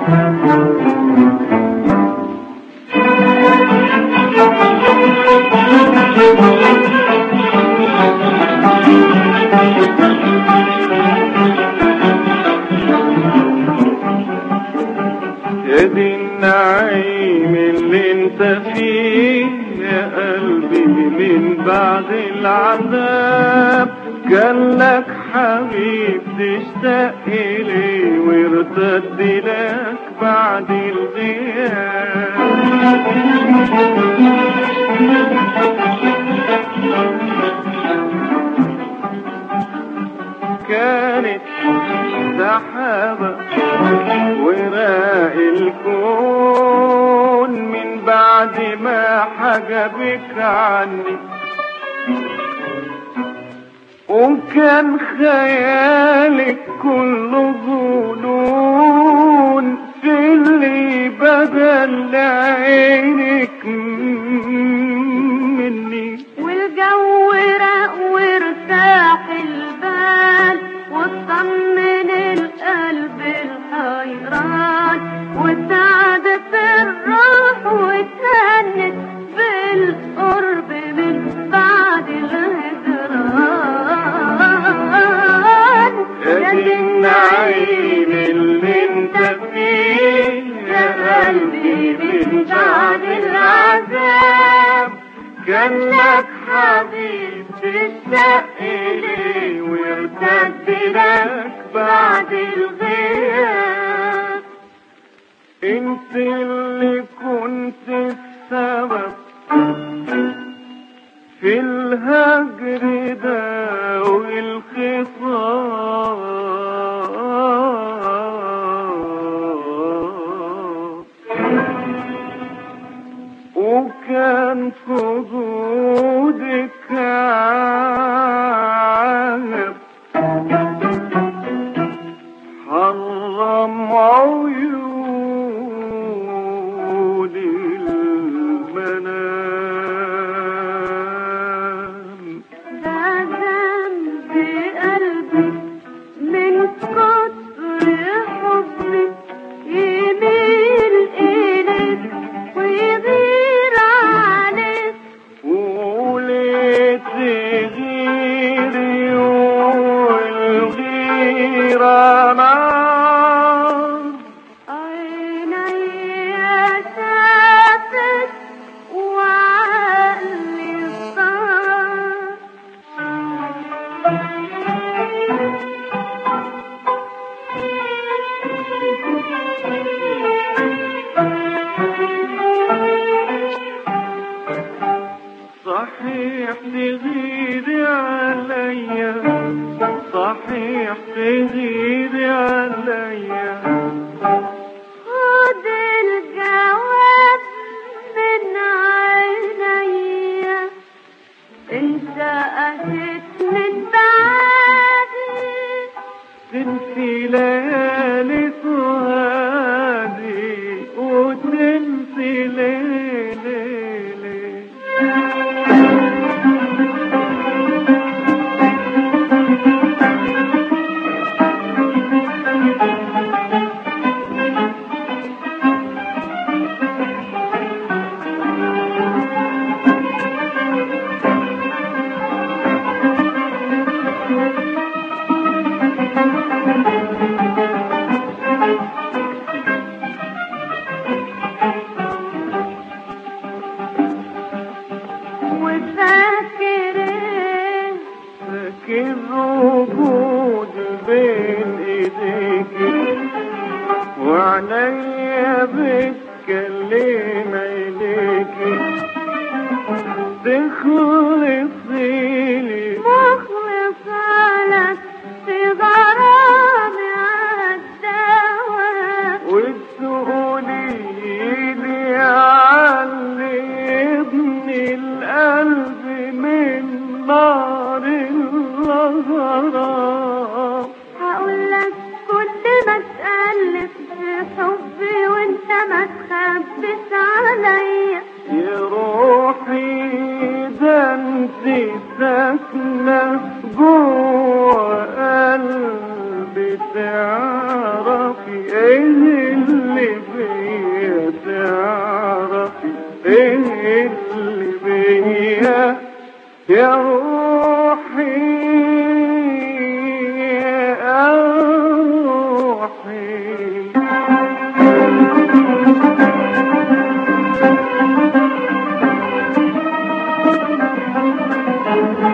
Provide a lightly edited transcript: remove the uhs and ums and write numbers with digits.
يا دي النعيم اللي انت فيه يا قلبي من بعد العذاب، كان لك حبيب تشتاق إليه وارتد لك بعد الغياب. كانت سحابة وراء الكون من بعد ما حجبك عني، وكان خيالك كله ظنون في اللي بدل لعينك مني. والجو رق وارتاح البال واطمن القلب الحيران، وسعدت الروح واتهنت بالقرب من بعد الهجران. يا دي النعيم اللي انت فيه يا قلبي من بعد العذاب، كان لك حبيب تشتاق إليه وارتد لك بعد الغياب. انت اللي كنت السبب في الهجر ده والخصام، وكان في وجودك عالم حرم عيون المنام. ده ذنب قلبي من كتر حبي يميل إليك ويغير عليك، وليه تغيري والغيرة نار. عيني شافت وعقلي صار. صحيح تغيري عليا، صحيح تغيري عليا، خد الجواب من عينيا، انت قست من بعدي تنسي ليالي سهادي وتنسي ليلي. وفاكر فاكر وجود بين ايديكي وعنيا بتكلم عينيكي، تخلصيلي مخلصة لك في غرامي عالدواء، وتقوليلي علمني القلب من نار الغرام. هقولك كل ما تألف في حبي وانت ما تخبيش عليا. يا روحي ده انت ساكنة جوه قلبي، تعرفي ايه اللي الحب